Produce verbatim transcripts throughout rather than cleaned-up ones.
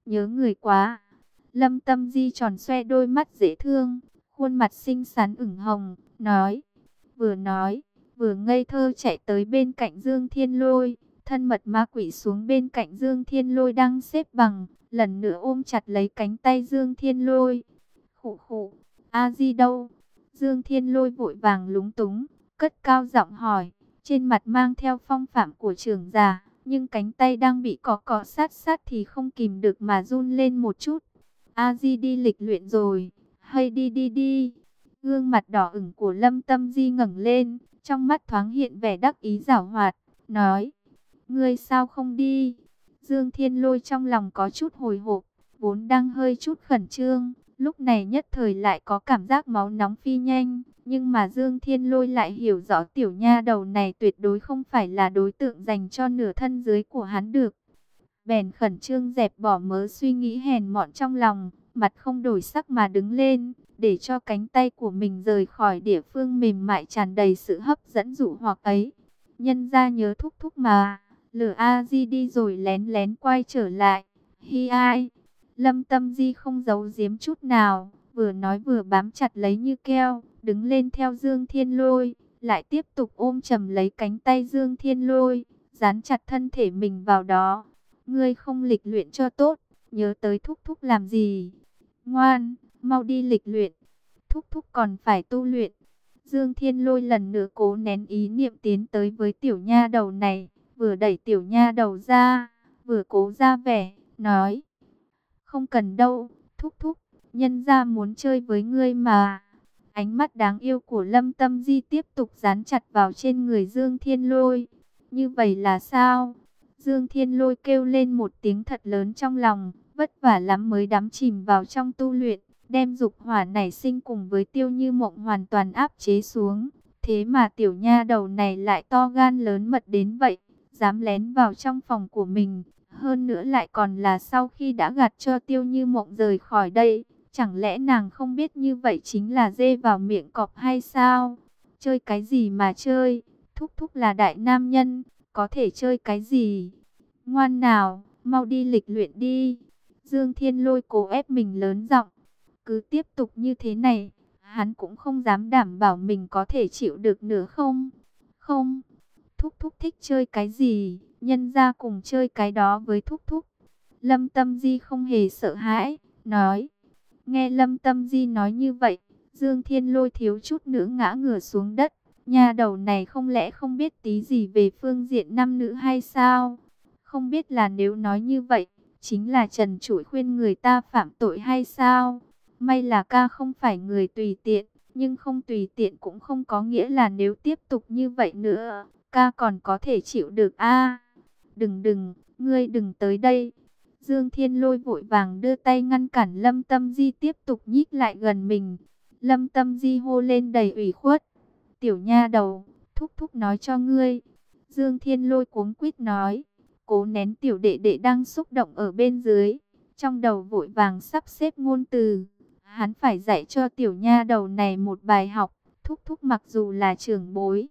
nhớ người quá. Lâm Tâm Di tròn xoe đôi mắt dễ thương, khuôn mặt xinh xắn ửng hồng, nói, vừa nói, vừa ngây thơ chạy tới bên cạnh Dương Thiên Lôi, thân mật ma quỷ xuống bên cạnh Dương Thiên Lôi đang xếp bằng, lần nữa ôm chặt lấy cánh tay Dương Thiên Lôi. Khụ khụ, A Di đâu? Dương Thiên Lôi vội vàng lúng túng, cất cao giọng hỏi, trên mặt mang theo phong phạm của trưởng giả, nhưng cánh tay đang bị cọ cọ sát sát thì không kìm được mà run lên một chút. A Di đi lịch luyện rồi, hay đi đi đi. Gương mặt đỏ ửng của Lâm Tâm Di ngẩng lên, trong mắt thoáng hiện vẻ đắc ý giảo hoạt, nói, ngươi sao không đi? Dương Thiên Lôi trong lòng có chút hồi hộp, vốn đang hơi chút khẩn trương, lúc này nhất thời lại có cảm giác máu nóng phi nhanh, nhưng mà Dương Thiên Lôi lại hiểu rõ tiểu nha đầu này tuyệt đối không phải là đối tượng dành cho nửa thân dưới của hắn được. Bèn khẩn trương dẹp bỏ mớ suy nghĩ hèn mọn trong lòng, mặt không đổi sắc mà đứng lên, để cho cánh tay của mình rời khỏi địa phương mềm mại tràn đầy sự hấp dẫn dụ hoặc ấy. Nhân ra nhớ thúc thúc mà, lửa A Di đi rồi lén lén quay trở lại. Hi ai, Lâm Tâm Di không giấu giếm chút nào, vừa nói vừa bám chặt lấy như keo, đứng lên theo Dương Thiên Lôi, lại tiếp tục ôm chầm lấy cánh tay Dương Thiên Lôi, dán chặt thân thể mình vào đó. Ngươi không lịch luyện cho tốt, nhớ tới thúc thúc làm gì? Ngoan, mau đi lịch luyện, thúc thúc còn phải tu luyện. Dương Thiên Lôi lần nữa cố nén ý niệm tiến tới với tiểu nha đầu này, vừa đẩy tiểu nha đầu ra, vừa cố ra vẻ, nói, không cần đâu, thúc thúc, nhân gia muốn chơi với ngươi mà. Ánh mắt đáng yêu của Lâm Tâm Di tiếp tục dán chặt vào trên người Dương Thiên Lôi. Như vậy là sao? Dương Thiên Lôi kêu lên một tiếng thật lớn trong lòng, vất vả lắm mới đắm chìm vào trong tu luyện, đem dục hỏa nảy sinh cùng với Tiêu Như Mộng hoàn toàn áp chế xuống. Thế mà tiểu nha đầu này lại to gan lớn mật đến vậy, dám lén vào trong phòng của mình, hơn nữa lại còn là sau khi đã gạt cho Tiêu Như Mộng rời khỏi đây. Chẳng lẽ nàng không biết như vậy chính là dê vào miệng cọp hay sao? Chơi cái gì mà chơi? Thúc thúc là đại nam nhân, có thể chơi cái gì? Ngoan nào, mau đi lịch luyện đi. Dương Thiên Lôi cố ép mình lớn giọng. Cứ tiếp tục như thế này, hắn cũng không dám đảm bảo mình có thể chịu được nữa không? Không, thúc thúc thích chơi cái gì, nhân ra cùng chơi cái đó với thúc thúc. Lâm Tâm Di không hề sợ hãi, nói. Nghe Lâm Tâm Di nói như vậy, Dương Thiên Lôi thiếu chút nữa ngã ngửa xuống đất. Nhà đầu này không lẽ không biết tí gì về phương diện nam nữ hay sao? Không biết là nếu nói như vậy, chính là trần trụi khuyên người ta phạm tội hay sao? May là ca không phải người tùy tiện, nhưng không tùy tiện cũng không có nghĩa là nếu tiếp tục như vậy nữa, ca còn có thể chịu được a. Đừng đừng, ngươi đừng tới đây. Dương Thiên Lôi vội vàng đưa tay ngăn cản Lâm Tâm Di tiếp tục nhích lại gần mình. Lâm Tâm Di hô lên đầy ủy khuất. Tiểu nha đầu, thúc thúc nói cho ngươi. Dương Thiên Lôi cuống quýt nói, cố nén tiểu đệ đệ đang xúc động ở bên dưới. Trong đầu vội vàng sắp xếp ngôn từ. Hắn phải dạy cho tiểu nha đầu này một bài học. Thúc thúc mặc dù là trưởng bối.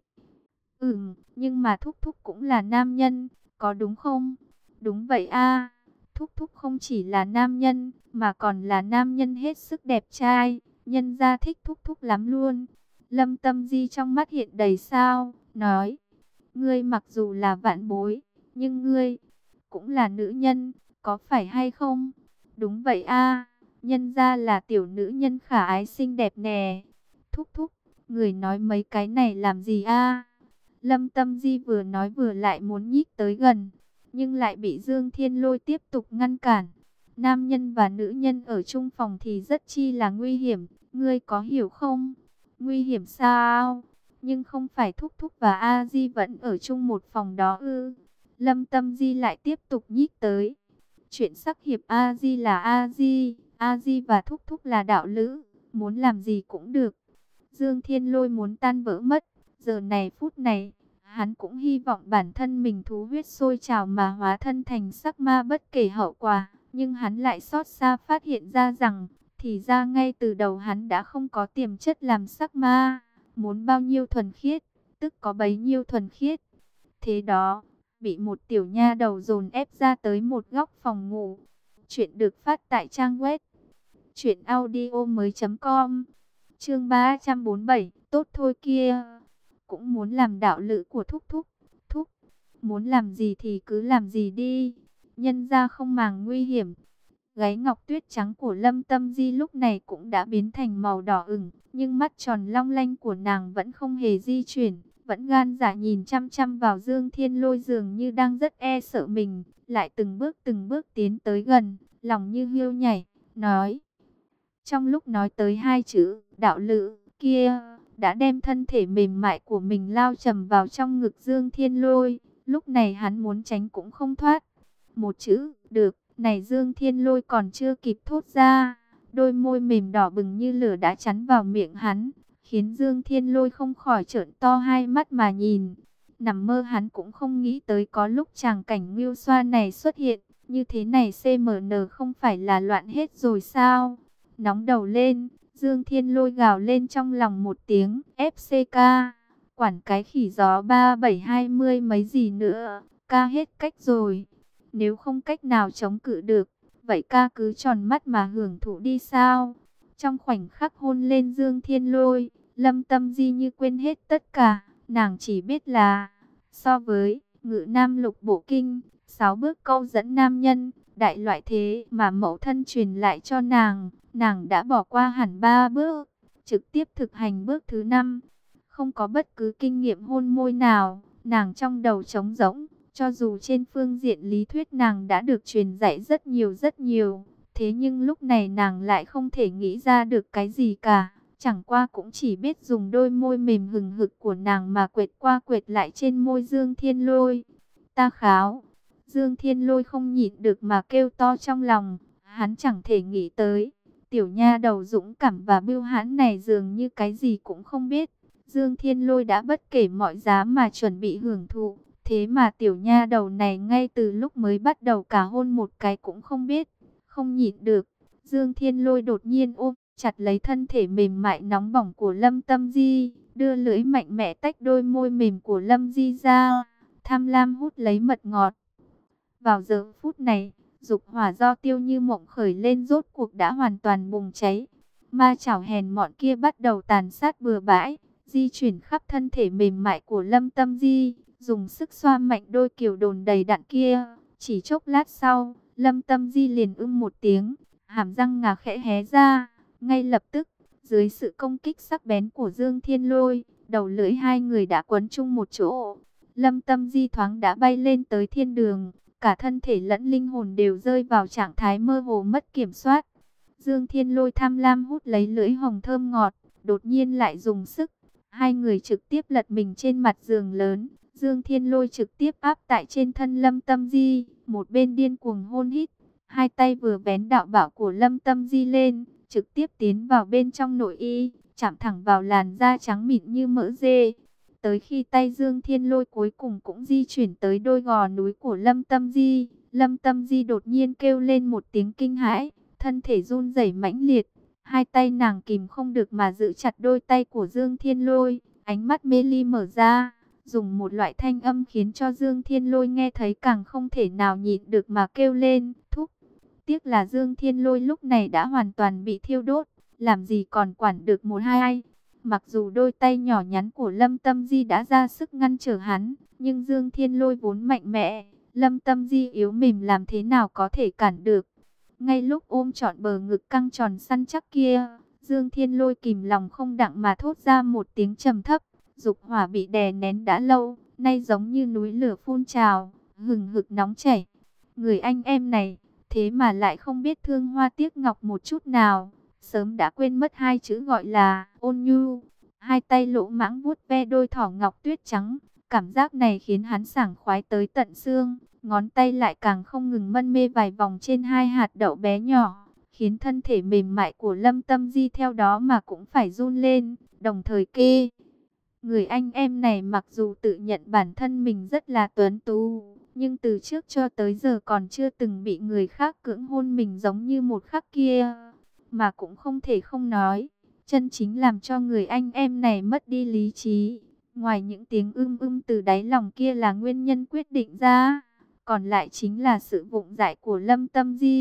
Ừm, nhưng mà thúc thúc cũng là nam nhân, có đúng không? Đúng vậy a. Thúc thúc không chỉ là nam nhân, mà còn là nam nhân hết sức đẹp trai. Nhân gia thích thúc thúc lắm luôn. Lâm Tâm Di trong mắt hiện đầy sao, nói. Ngươi mặc dù là vạn bối, nhưng ngươi cũng là nữ nhân, có phải hay không? Đúng vậy a, nhân gia là tiểu nữ nhân khả ái xinh đẹp nè. Thúc thúc, người nói mấy cái này làm gì a? Lâm Tâm Di vừa nói vừa lại muốn nhích tới gần, nhưng lại bị Dương Thiên Lôi tiếp tục ngăn cản. Nam nhân và nữ nhân ở chung phòng thì rất chi là nguy hiểm, ngươi có hiểu không? Nguy hiểm sao? Nhưng không phải thúc thúc và A Di vẫn ở chung một phòng đó ư? Lâm Tâm Di lại tiếp tục nhích tới. Chuyện sắc hiệp A Di là A Di, A Di và thúc thúc là đạo lữ, muốn làm gì cũng được. Dương Thiên Lôi muốn tan vỡ mất, giờ này phút này, hắn cũng hy vọng bản thân mình thú huyết sôi trào mà hóa thân thành sắc ma bất kể hậu quả. Nhưng hắn lại xót xa phát hiện ra rằng, thì ra ngay từ đầu hắn đã không có tiềm chất làm sắc ma. Muốn bao nhiêu thuần khiết, tức có bấy nhiêu thuần khiết. Thế đó, bị một tiểu nha đầu dồn ép ra tới một góc phòng ngủ. Chuyện được phát tại trang web truyện audio mới.com. Chương ba trăm bốn mươi bảy, tốt thôi kia. Cũng muốn làm đạo lữ của thúc thúc. Thúc, muốn làm gì thì cứ làm gì đi. Nhân ra không màng nguy hiểm. Gáy ngọc tuyết trắng của Lâm Tâm Di lúc này cũng đã biến thành màu đỏ ửng, nhưng mắt tròn long lanh của nàng vẫn không hề di chuyển, vẫn gan dạ nhìn chăm chăm vào Dương Thiên Lôi, dường như đang rất e sợ mình, lại từng bước từng bước tiến tới gần, lòng như hiêu nhảy, nói. Trong lúc nói tới hai chữ đạo lữ kia, đã đem thân thể mềm mại của mình lao chầm vào trong ngực Dương Thiên Lôi, lúc này hắn muốn tránh cũng không thoát. Một chữ, được. Này Dương Thiên Lôi còn chưa kịp thốt ra, đôi môi mềm đỏ bừng như lửa đã chắn vào miệng hắn, khiến Dương Thiên Lôi không khỏi trợn to hai mắt mà nhìn. Nằm mơ hắn cũng không nghĩ tới có lúc tràng cảnh ngưu xoa này xuất hiện, như thế này xê em en không phải là loạn hết rồi sao? Nóng đầu lên, Dương Thiên Lôi gào lên trong lòng một tiếng, ép xê ca, quản cái khỉ gió ba bảy hai mươi mấy gì nữa, ca hết cách rồi. Nếu không cách nào chống cự được, vậy ca cứ tròn mắt mà hưởng thụ đi sao? Trong khoảnh khắc hôn lên Dương Thiên Lôi, Lâm Tâm Di như quên hết tất cả. Nàng chỉ biết là, so với Ngự Nam Lục Bộ Kinh, sáu bước câu dẫn nam nhân, đại loại thế mà mẫu thân truyền lại cho nàng, nàng đã bỏ qua hẳn ba bước, trực tiếp thực hành bước thứ năm. Không có bất cứ kinh nghiệm hôn môi nào, nàng trong đầu trống rỗng. Cho dù trên phương diện lý thuyết nàng đã được truyền dạy rất nhiều rất nhiều, thế nhưng lúc này nàng lại không thể nghĩ ra được cái gì cả. Chẳng qua cũng chỉ biết dùng đôi môi mềm hừng hực của nàng mà quệt qua quệt lại trên môi Dương Thiên Lôi. Ta kháo! Dương Thiên Lôi không nhịn được mà kêu to trong lòng, hắn chẳng thể nghĩ tới. Tiểu nha đầu dũng cảm và bưu hãn này dường như cái gì cũng không biết. Dương Thiên Lôi đã bất kể mọi giá mà chuẩn bị hưởng thụ. Thế mà tiểu nha đầu này ngay từ lúc mới bắt đầu cả hôn một cái cũng không biết, không nhịn được. Dương Thiên Lôi đột nhiên ôm chặt lấy thân thể mềm mại nóng bỏng của Lâm Tâm Di, đưa lưỡi mạnh mẽ tách đôi môi mềm của Lâm Di ra, tham lam hút lấy mật ngọt. Vào giờ phút này, dục hỏa do Tiêu Như Mộng khởi lên rốt cuộc đã hoàn toàn bùng cháy. Ma chảo hèn mọn kia bắt đầu tàn sát bừa bãi, di chuyển khắp thân thể mềm mại của Lâm Tâm Di, dùng sức xoa mạnh đôi kiều đồn đầy đặn kia. Chỉ chốc lát sau, Lâm Tâm Di liền ưm một tiếng, hàm răng ngà khẽ hé ra. Ngay lập tức, dưới sự công kích sắc bén của Dương Thiên Lôi, đầu lưỡi hai người đã quấn chung một chỗ. Lâm Tâm Di thoáng đã bay lên tới thiên đường, cả thân thể lẫn linh hồn đều rơi vào trạng thái mơ hồ mất kiểm soát. Dương Thiên Lôi tham lam hút lấy lưỡi hồng thơm ngọt, đột nhiên lại dùng sức. Hai người trực tiếp lật mình trên mặt giường lớn. Dương Thiên Lôi trực tiếp áp tại trên thân Lâm Tâm Di, một bên điên cuồng hôn hít. Hai tay vừa vén đạo bảo của Lâm Tâm Di lên, trực tiếp tiến vào bên trong nội y, chạm thẳng vào làn da trắng mịn như mỡ dê. Tới khi tay Dương Thiên Lôi cuối cùng cũng di chuyển tới đôi gò núi của Lâm Tâm Di, Lâm Tâm Di đột nhiên kêu lên một tiếng kinh hãi, thân thể run rẩy mãnh liệt. Hai tay nàng kìm không được mà giữ chặt đôi tay của Dương Thiên Lôi, ánh mắt mê ly mở ra, dùng một loại thanh âm khiến cho Dương Thiên Lôi nghe thấy càng không thể nào nhịn được mà kêu lên, thúc. Tiếc là Dương Thiên Lôi lúc này đã hoàn toàn bị thiêu đốt, làm gì còn quản được một hai ai. Mặc dù đôi tay nhỏ nhắn của Lâm Tâm Di đã ra sức ngăn trở hắn, nhưng Dương Thiên Lôi vốn mạnh mẽ, Lâm Tâm Di yếu mềm làm thế nào có thể cản được. Ngay lúc ôm trọn bờ ngực căng tròn săn chắc kia, Dương Thiên Lôi kìm lòng không đặng mà thốt ra một tiếng trầm thấp. Dục hỏa bị đè nén đã lâu, nay giống như núi lửa phun trào, hừng hực nóng chảy. Người anh em này, thế mà lại không biết thương hoa tiếc ngọc một chút nào, sớm đã quên mất hai chữ gọi là ôn nhu. Hai tay lỗ mãng vuốt ve đôi thỏ ngọc tuyết trắng, cảm giác này khiến hắn sảng khoái tới tận xương. Ngón tay lại càng không ngừng mân mê vài vòng trên hai hạt đậu bé nhỏ, khiến thân thể mềm mại của Lâm Tâm Di theo đó mà cũng phải run lên, đồng thời kê. Người anh em này mặc dù tự nhận bản thân mình rất là tuấn tú, nhưng từ trước cho tới giờ còn chưa từng bị người khác cưỡng hôn mình giống như một khắc kia. Mà cũng không thể không nói, chân chính làm cho người anh em này mất đi lý trí. Ngoài những tiếng ưm ưm từ đáy lòng kia là nguyên nhân quyết định ra, còn lại chính là sự vụng dại của Lâm Tâm Di.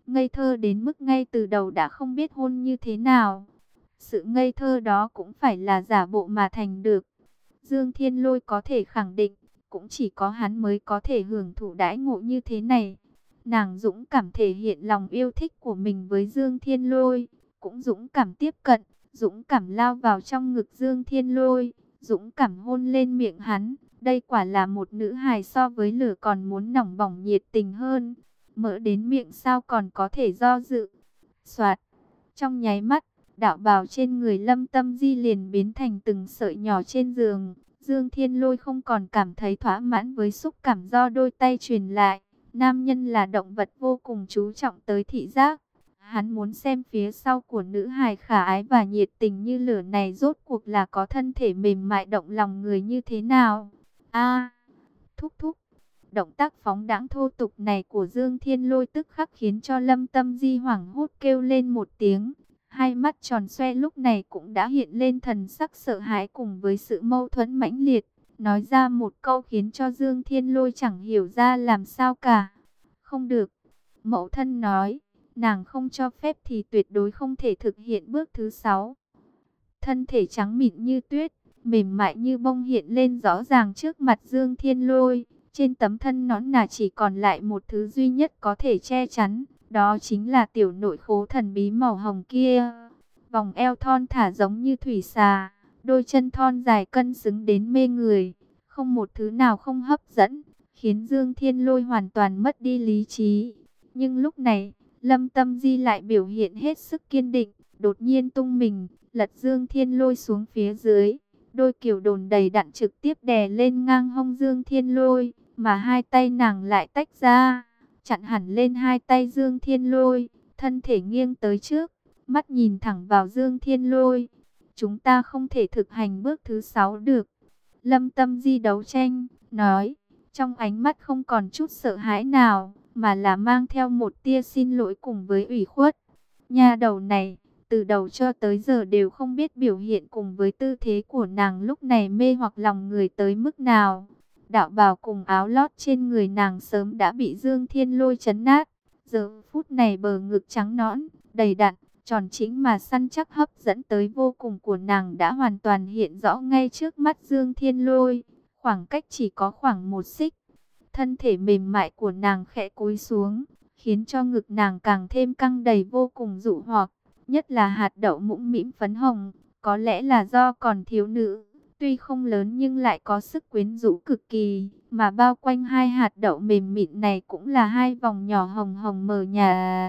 ngây thơ đến mức ngay từ đầu đã không biết hôn như thế nào. Sự ngây thơ đó cũng phải là giả bộ mà thành được. Dương Thiên Lôi có thể khẳng định, cũng chỉ có hắn mới có thể hưởng thụ đãi ngộ như thế này. Nàng dũng cảm thể hiện lòng yêu thích của mình với Dương Thiên Lôi, cũng dũng cảm tiếp cận, dũng cảm lao vào trong ngực Dương Thiên Lôi, dũng cảm hôn lên miệng hắn. Đây quả là một nữ hài so với lửa còn muốn nóng bỏng nhiệt tình hơn. Mỡ đến miệng sao còn có thể do dự. Soạt, trong nháy mắt, đạo bào trên người Lâm Tâm Di liền biến thành từng sợi nhỏ trên giường. Dương Thiên Lôi không còn cảm thấy thỏa mãn với xúc cảm do đôi tay truyền lại. Nam nhân là động vật vô cùng chú trọng tới thị giác. Hắn muốn xem phía sau của nữ hài khả ái và nhiệt tình như lửa này rốt cuộc là có thân thể mềm mại động lòng người như thế nào. A, thúc thúc. Động tác phóng đãng thô tục này của Dương Thiên Lôi tức khắc khiến cho Lâm Tâm Di hoảng hốt kêu lên một tiếng. Hai mắt tròn xoe lúc này cũng đã hiện lên thần sắc sợ hãi cùng với sự mâu thuẫn mãnh liệt. Nói ra một câu khiến cho Dương Thiên Lôi chẳng hiểu ra làm sao cả. Không được. Mẫu thân nói, nàng không cho phép thì tuyệt đối không thể thực hiện bước thứ sáu. Thân thể trắng mịn như tuyết, mềm mại như bông hiện lên rõ ràng trước mặt Dương Thiên Lôi. Trên tấm thân nõn nà chỉ còn lại một thứ duy nhất có thể che chắn. Đó chính là tiểu nội khố thần bí màu hồng kia. Vòng eo thon thả giống như thủy xà. Đôi chân thon dài cân xứng đến mê người. Không một thứ nào không hấp dẫn. Khiến Dương Thiên Lôi hoàn toàn mất đi lý trí. Nhưng lúc này, Lâm Tâm Di lại biểu hiện hết sức kiên định. Đột nhiên tung mình, lật Dương Thiên Lôi xuống phía dưới. Đôi kiểu đồn đầy đặn trực tiếp đè lên ngang hông Dương Thiên Lôi. Mà hai tay nàng lại tách ra, chặn hẳn lên hai tay Dương Thiên Lôi, thân thể nghiêng tới trước, mắt nhìn thẳng vào Dương Thiên Lôi. Chúng ta không thể thực hành bước thứ sáu được. Lâm Tâm Di đấu tranh, nói, trong ánh mắt không còn chút sợ hãi nào, mà là mang theo một tia xin lỗi cùng với ủy khuất. Nha đầu này, từ đầu cho tới giờ đều không biết biểu hiện cùng với tư thế của nàng lúc này mê hoặc lòng người tới mức nào. Đạo bào cùng áo lót trên người nàng sớm đã bị Dương Thiên Lôi trấn nát. Giờ phút này bờ ngực trắng nõn, đầy đặn, tròn trĩnh mà săn chắc hấp dẫn tới vô cùng của nàng đã hoàn toàn hiện rõ ngay trước mắt Dương Thiên Lôi. Khoảng cách chỉ có khoảng một xích. Thân thể mềm mại của nàng khẽ cúi xuống, khiến cho ngực nàng càng thêm căng đầy vô cùng dụ hoặc. Nhất là hạt đậu mũm mĩm phấn hồng, có lẽ là do còn thiếu nữ. Tuy không lớn nhưng lại có sức quyến rũ cực kỳ, mà bao quanh hai hạt đậu mềm mịn này cũng là hai vòng nhỏ hồng hồng mờ nhạt.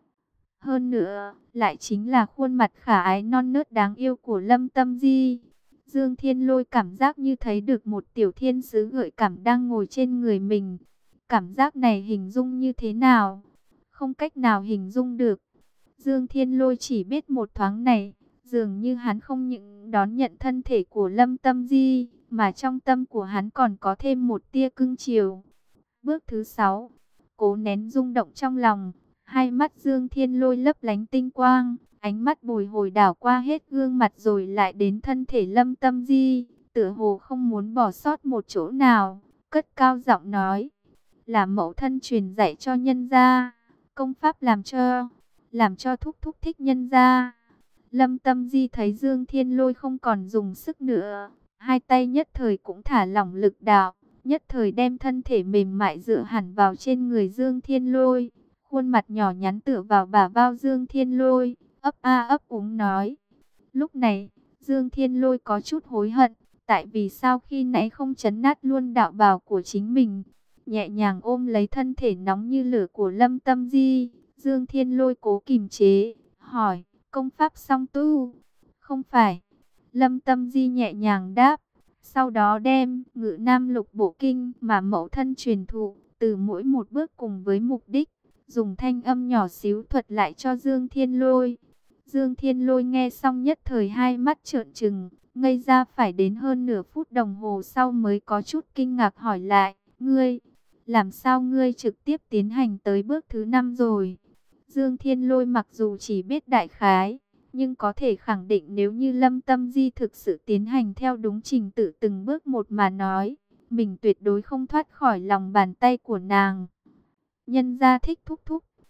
Hơn nữa, lại chính là khuôn mặt khả ái non nớt đáng yêu của Lâm Tâm Di. Dương Thiên Lôi cảm giác như thấy được một tiểu thiên sứ gợi cảm đang ngồi trên người mình. Cảm giác này hình dung như thế nào? Không cách nào hình dung được. Dương Thiên Lôi chỉ biết một thoáng này, dường như hắn không những đón nhận thân thể của Lâm Tâm Di, mà trong tâm của hắn còn có thêm một tia cưng chiều. Bước thứ sáu, cố nén rung động trong lòng, hai mắt Dương Thiên Lôi lấp lánh tinh quang, ánh mắt bồi hồi đảo qua hết gương mặt rồi lại đến thân thể Lâm Tâm Di, tựa hồ không muốn bỏ sót một chỗ nào, cất cao giọng nói, là mẫu thân truyền dạy cho nhân gia, công pháp làm cho, làm cho thúc thúc thích nhân gia. Lâm Tâm Di thấy Dương Thiên Lôi không còn dùng sức nữa, hai tay nhất thời cũng thả lỏng lực đạo, nhất thời đem thân thể mềm mại dựa hẳn vào trên người Dương Thiên Lôi, khuôn mặt nhỏ nhắn tựa vào bả vai Dương Thiên Lôi, ấp a ấp úng nói. Lúc này, Dương Thiên Lôi có chút hối hận, tại vì sao khi nãy không chấn nát luôn đạo bào của chính mình. Nhẹ nhàng ôm lấy thân thể nóng như lửa của Lâm Tâm Di, Dương Thiên Lôi cố kìm chế, hỏi, công pháp song tu? Không phải. Lâm Tâm Di nhẹ nhàng đáp, sau đó đem Ngự Nam Lục Bộ Kinh mà mẫu thân truyền thụ, từ mỗi một bước cùng với mục đích, dùng thanh âm nhỏ xíu thuật lại cho Dương Thiên Lôi. Dương Thiên Lôi nghe xong nhất thời hai mắt trợn trừng, ngây ra phải đến hơn nửa phút đồng hồ sau mới có chút kinh ngạc hỏi lại, ngươi, làm sao ngươi trực tiếp tiến hành tới bước thứ năm rồi? Dương Thiên Lôi mặc dù chỉ biết đại khái, nhưng có thể khẳng định nếu như Lâm Tâm Di thực sự tiến hành theo đúng trình tự từng bước một mà nói, mình tuyệt đối không thoát khỏi lòng bàn tay của nàng. Nhân gia thích thúc thúc,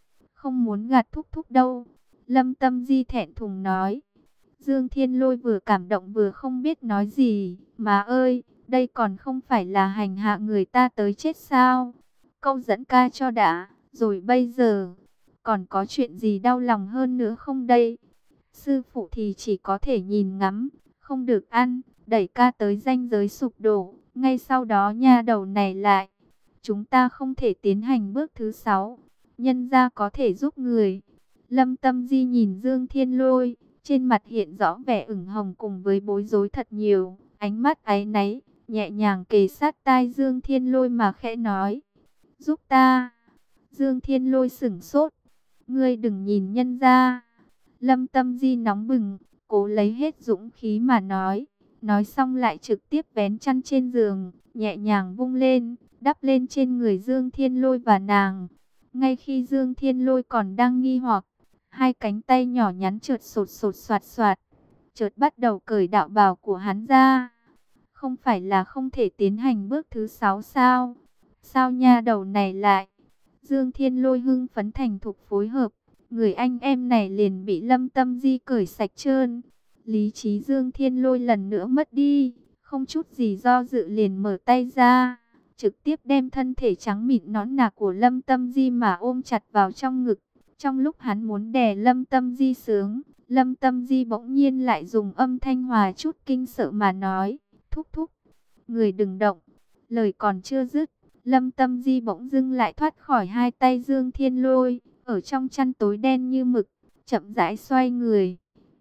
không muốn gạt thúc thúc đâu. Lâm Tâm Di thẹn thùng nói. Dương Thiên Lôi vừa cảm động vừa không biết nói gì. Má ơi, đây còn không phải là hành hạ người ta tới chết sao? Câu dẫn ca cho đã, rồi bây giờ, còn có chuyện gì đau lòng hơn nữa không đây? Sư phụ thì chỉ có thể nhìn ngắm, không được ăn, đẩy ca tới ranh giới sụp đổ. Ngay sau đó nha đầu này lại, chúng ta không thể tiến hành bước thứ sáu, nhân gia có thể giúp người. Lâm Tâm Di nhìn Dương Thiên Lôi, trên mặt hiện rõ vẻ ửng hồng cùng với bối rối thật nhiều, ánh mắt áy náy, nhẹ nhàng kề sát tai Dương Thiên Lôi mà khẽ nói, giúp ta. Dương Thiên Lôi sửng sốt, ngươi đừng nhìn nhân gia. Lâm Tâm Di nóng bừng, cố lấy hết dũng khí mà nói, nói xong lại trực tiếp vén chăn trên giường, nhẹ nhàng vung lên, đắp lên trên người Dương Thiên Lôi và nàng. Ngay khi Dương Thiên Lôi còn đang nghi hoặc, hai cánh tay nhỏ nhắn chợt sột sột soạt soạt, chợt bắt đầu cởi đạo bào của hắn ra. Không phải là không thể tiến hành bước thứ sáu sao? Sao nha đầu này lại? Dương Thiên Lôi hưng phấn thành thục phối hợp, người anh em này liền bị Lâm Tâm Di cởi sạch trơn. Lý trí Dương Thiên Lôi lần nữa mất đi, không chút gì do dự liền mở tay ra, trực tiếp đem thân thể trắng mịn nõn nà của Lâm Tâm Di mà ôm chặt vào trong ngực. Trong lúc hắn muốn đè Lâm Tâm Di sướng, Lâm Tâm Di bỗng nhiên lại dùng âm thanh hòa chút kinh sợ mà nói, thúc thúc, người đừng động. Lời còn chưa dứt, Lâm Tâm Di bỗng dưng lại thoát khỏi hai tay Dương Thiên Lôi, ở trong chăn tối đen như mực, chậm rãi xoay người.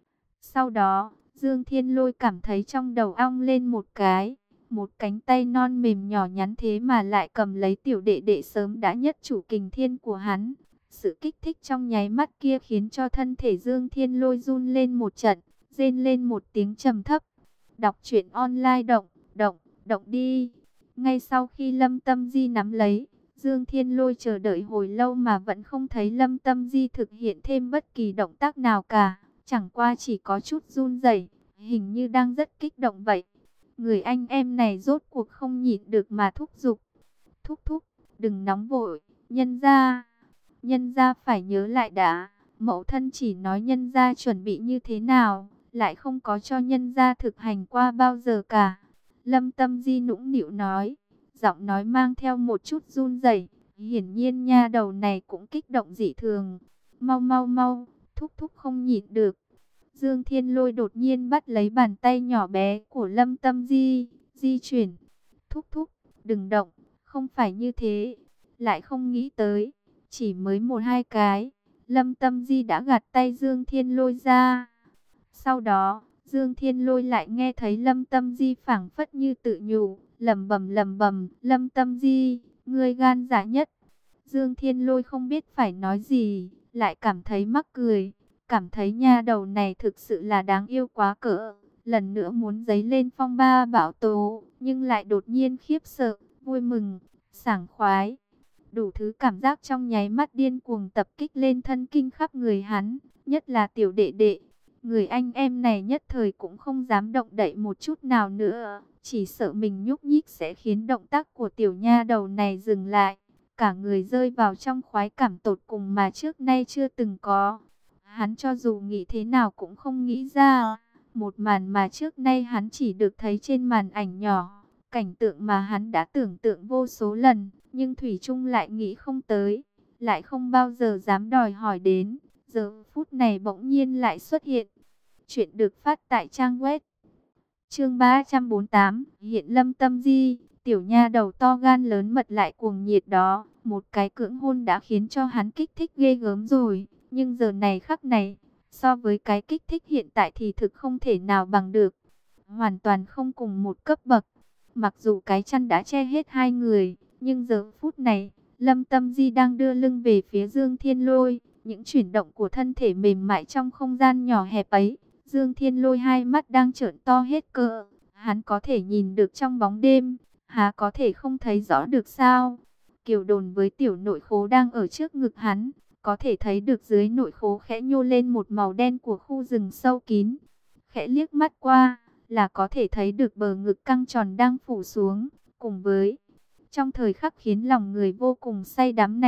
Sau đó, Dương Thiên Lôi cảm thấy trong đầu ong lên một cái, một cánh tay non mềm nhỏ nhắn thế mà lại cầm lấy tiểu đệ đệ sớm đã nhất chủ kình thiên của hắn. Sự kích thích trong nháy mắt kia khiến cho thân thể Dương Thiên Lôi run lên một trận, rên lên một tiếng trầm thấp. Đọc truyện online động, động, động đi. Ngay sau khi Lâm Tâm Di nắm lấy, Dương Thiên Lôi chờ đợi hồi lâu mà vẫn không thấy Lâm Tâm Di thực hiện thêm bất kỳ động tác nào cả. Chẳng qua chỉ có chút run rẩy, hình như đang rất kích động vậy. Người anh em này rốt cuộc không nhịn được mà thúc giục. Thúc thúc, đừng nóng vội, nhân gia. Nhân gia phải nhớ lại đã, mẫu thân chỉ nói nhân gia chuẩn bị như thế nào, lại không có cho nhân gia thực hành qua bao giờ cả. Lâm Tâm Di nũng nịu nói, giọng nói mang theo một chút run rẩy, hiển nhiên nha đầu này cũng kích động dị thường. Mau mau mau, thúc thúc không nhịn được. Dương Thiên Lôi đột nhiên bắt lấy bàn tay nhỏ bé của Lâm Tâm Di, di chuyển. Thúc thúc, đừng động, không phải như thế. Lại không nghĩ tới, chỉ mới một hai cái, Lâm Tâm Di đã gạt tay Dương Thiên Lôi ra. Sau đó, Dương Thiên Lôi lại nghe thấy Lâm Tâm Di phảng phất như tự nhủ, lẩm bẩm lẩm bẩm, Lâm Tâm Di, ngươi gan dạ nhất. Dương Thiên Lôi không biết phải nói gì, lại cảm thấy mắc cười, cảm thấy nha đầu này thực sự là đáng yêu quá cỡ. Lần nữa muốn dấy lên phong ba bão tố, nhưng lại đột nhiên khiếp sợ, vui mừng, sảng khoái. Đủ thứ cảm giác trong nháy mắt điên cuồng tập kích lên thân kinh khắp người hắn, nhất là tiểu đệ đệ. Người anh em này nhất thời cũng không dám động đậy một chút nào nữa, chỉ sợ mình nhúc nhích sẽ khiến động tác của tiểu nha đầu này dừng lại. Cả người rơi vào trong khoái cảm tột cùng mà trước nay chưa từng có. Hắn cho dù nghĩ thế nào cũng không nghĩ ra, một màn mà trước nay hắn chỉ được thấy trên màn ảnh nhỏ, cảnh tượng mà hắn đã tưởng tượng vô số lần, nhưng thủy chung lại nghĩ không tới, lại không bao giờ dám đòi hỏi đến. Giờ phút này bỗng nhiên lại xuất hiện. Chuyện được phát tại trang web chương ba trăm bốn mươi tám, hiện Lâm Tâm Di, tiểu nha đầu to gan lớn mật lại cuồng nhiệt đó, một cái cưỡng hôn đã khiến cho hắn kích thích ghê gớm rồi, nhưng giờ này khắc này, so với cái kích thích hiện tại thì thực không thể nào bằng được, hoàn toàn không cùng một cấp bậc. Mặc dù cái chăn đã che hết hai người, nhưng giờ phút này, Lâm Tâm Di đang đưa lưng về phía Dương Thiên Lôi, những chuyển động của thân thể mềm mại trong không gian nhỏ hẹp ấy, Dương Thiên Lôi hai mắt đang trợn to hết cỡ, hắn có thể nhìn được trong bóng đêm, há có thể không thấy rõ được sao? Kiều Đồn với tiểu nội khố đang ở trước ngực hắn, có thể thấy được dưới nội khố khẽ nhô lên một màu đen của khu rừng sâu kín. Khẽ liếc mắt qua, là có thể thấy được bờ ngực căng tròn đang phủ xuống, cùng với trong thời khắc khiến lòng người vô cùng say đắm này,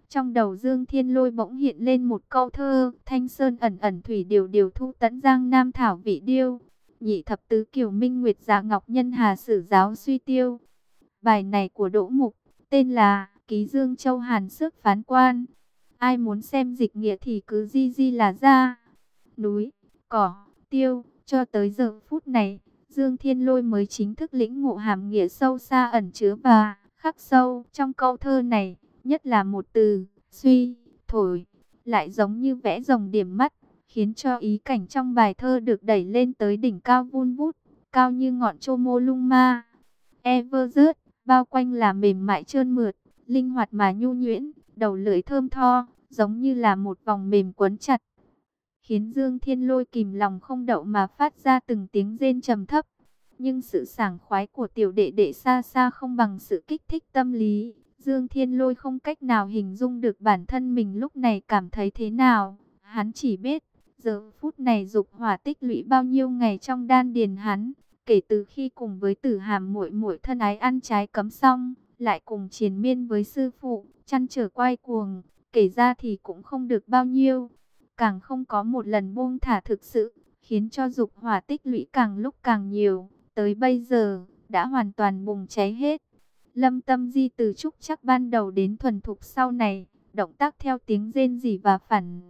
Trong đầu Dương Thiên Lôi bỗng hiện lên một câu thơ: Thanh sơn ẩn ẩn thủy điều điều, thu tẫn giang nam thảo vị điêu. Nhị thập tứ kiều minh nguyệt dạ ngọc, nhân hà sử giáo suy tiêu. Bài này của Đỗ Mục, tên là Ký Dương Châu Hàn Xước Phán Quan. Ai muốn xem dịch nghĩa thì cứ di di là ra. Núi, cỏ, tiêu, cho tới giờ phút này, Dương Thiên Lôi mới chính thức lĩnh ngộ hàm nghĩa sâu xa ẩn chứa và khắc sâu trong câu thơ này. Nhất là một từ, suy, thổi, lại giống như vẽ rồng điểm mắt, khiến cho ý cảnh trong bài thơ được đẩy lên tới đỉnh cao vun vút, cao như ngọn Chô Mô Lung Ma. Everest, bao quanh là mềm mại trơn mượt, linh hoạt mà nhu nhuyễn, đầu lưỡi thơm tho, giống như là một vòng mềm quấn chặt, khiến Dương Thiên Lôi kìm lòng không đậu mà phát ra từng tiếng rên trầm thấp. Nhưng sự sảng khoái của tiểu đệ đệ xa xa không bằng sự kích thích tâm lý. Dương Thiên Lôi không cách nào hình dung được bản thân mình lúc này cảm thấy thế nào. Hắn chỉ biết, giờ phút này dục hỏa tích lũy bao nhiêu ngày trong đan điền hắn. Kể từ khi cùng với Tử Hàm muội muội thân ái ăn trái cấm xong, lại cùng triền miên với sư phụ, chăn trở quay cuồng, kể ra thì cũng không được bao nhiêu. Càng không có một lần buông thả thực sự, khiến cho dục hỏa tích lũy càng lúc càng nhiều. Tới bây giờ, đã hoàn toàn bùng cháy hết. Lâm Tâm Di từ trúc chắc ban đầu đến thuần thục sau này, động tác theo tiếng rên rỉ và phản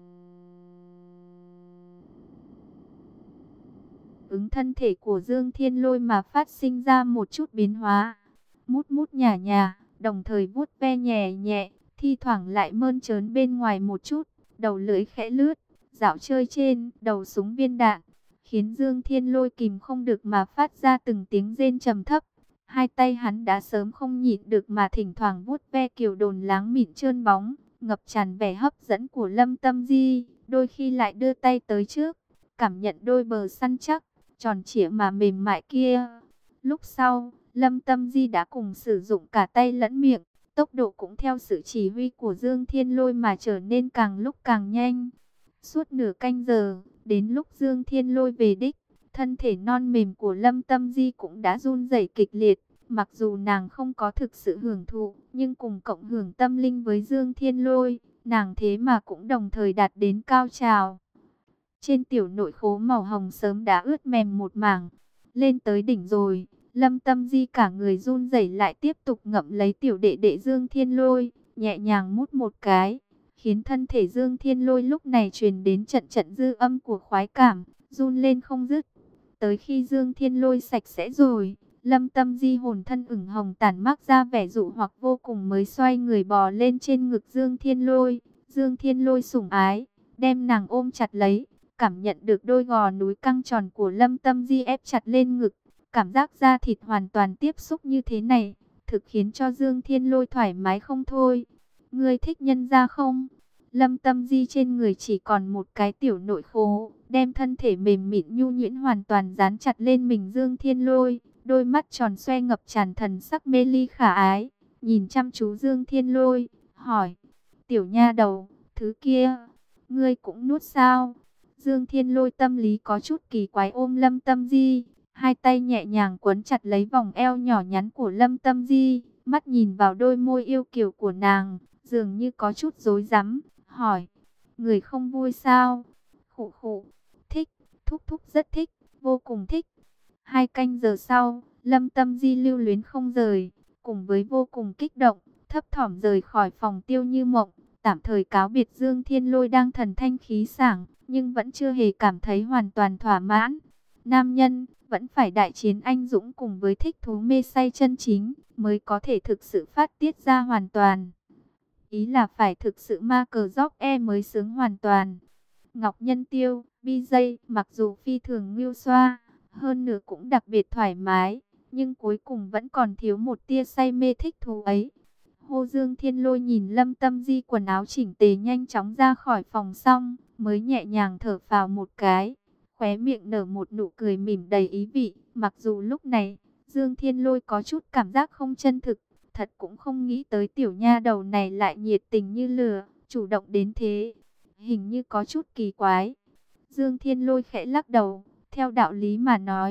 ứng thân thể của Dương Thiên Lôi mà phát sinh ra một chút biến hóa. Mút mút nhả nhả, đồng thời vuốt ve nhẹ nhẹ, thi thoảng lại mơn trớn bên ngoài một chút, đầu lưỡi khẽ lướt, dạo chơi trên đầu súng viên đạn, khiến Dương Thiên Lôi kìm không được mà phát ra từng tiếng rên trầm thấp. Hai tay hắn đã sớm không nhịn được mà thỉnh thoảng vuốt ve kiều đồn láng mịn trơn bóng, ngập tràn vẻ hấp dẫn của Lâm Tâm Di, đôi khi lại đưa tay tới trước, cảm nhận đôi bờ săn chắc, tròn trịa mà mềm mại kia. Lúc sau, Lâm Tâm Di đã cùng sử dụng cả tay lẫn miệng, tốc độ cũng theo sự chỉ huy của Dương Thiên Lôi mà trở nên càng lúc càng nhanh. Suốt nửa canh giờ, đến lúc Dương Thiên Lôi về đích, thân thể non mềm của Lâm Tâm Di cũng đã run rẩy kịch liệt. Mặc dù nàng không có thực sự hưởng thụ, nhưng cùng cộng hưởng tâm linh với Dương Thiên Lôi, nàng thế mà cũng đồng thời đạt đến cao trào. Trên tiểu nội khố màu hồng sớm đã ướt mềm một mảng. Lên tới đỉnh rồi, Lâm Tâm Di cả người run rẩy lại tiếp tục ngậm lấy tiểu đệ đệ Dương Thiên Lôi, nhẹ nhàng mút một cái, khiến thân thể Dương Thiên Lôi lúc này truyền đến trận trận dư âm của khoái cảm, run lên không dứt. Tới khi Dương Thiên Lôi sạch sẽ rồi, Lâm Tâm Di hồn thân ửng hồng tản mát ra vẻ dụ hoặc vô cùng mới xoay người bò lên trên ngực Dương Thiên Lôi. Dương Thiên Lôi sủng ái, đem nàng ôm chặt lấy, cảm nhận được đôi gò núi căng tròn của Lâm Tâm Di ép chặt lên ngực. Cảm giác da thịt hoàn toàn tiếp xúc như thế này, thực khiến cho Dương Thiên Lôi thoải mái không thôi. Ngươi thích nhân gia không? Lâm Tâm Di trên người chỉ còn một cái tiểu nội khố, đem thân thể mềm mịn nhu nhuyễn hoàn toàn dán chặt lên mình Dương Thiên Lôi. Đôi mắt tròn xoe ngập tràn thần sắc mê ly khả ái, nhìn chăm chú Dương Thiên Lôi, hỏi: Tiểu nha đầu, thứ kia, ngươi cũng nuốt sao? Dương Thiên Lôi tâm lý có chút kỳ quái ôm Lâm Tâm Di, hai tay nhẹ nhàng quấn chặt lấy vòng eo nhỏ nhắn của Lâm Tâm Di, mắt nhìn vào đôi môi yêu kiều của nàng, dường như có chút rối rắm, hỏi: Người không vui sao? Khụ khụ, thích, thúc thúc rất thích, vô cùng thích. Hai canh giờ sau, Lâm Tâm Di lưu luyến không rời, cùng với vô cùng kích động, thấp thỏm rời khỏi phòng Tiêu Như Mộng, tạm thời cáo biệt Dương Thiên Lôi đang thần thanh khí sảng, nhưng vẫn chưa hề cảm thấy hoàn toàn thỏa mãn. Nam nhân vẫn phải đại chiến anh dũng cùng với thích thú mê say chân chính, mới có thể thực sự phát tiết ra hoàn toàn. Ý là phải thực sự ma cờ gióc e mới sướng hoàn toàn. Ngọc Nhân Tiêu, bi dây, mặc dù phi thường ngưu xoa, hơn nữa cũng đặc biệt thoải mái, nhưng cuối cùng vẫn còn thiếu một tia say mê thích thú ấy. Hô Dương Thiên Lôi nhìn Lâm Tâm Di quần áo chỉnh tề nhanh chóng ra khỏi phòng xong, mới nhẹ nhàng thở phào một cái, khóe miệng nở một nụ cười mỉm đầy ý vị. Mặc dù lúc này, Dương Thiên Lôi có chút cảm giác không chân thực, thật cũng không nghĩ tới tiểu nha đầu này lại nhiệt tình như lửa, chủ động đến thế. Hình như có chút kỳ quái. Dương Thiên Lôi khẽ lắc đầu, theo đạo lý mà nói,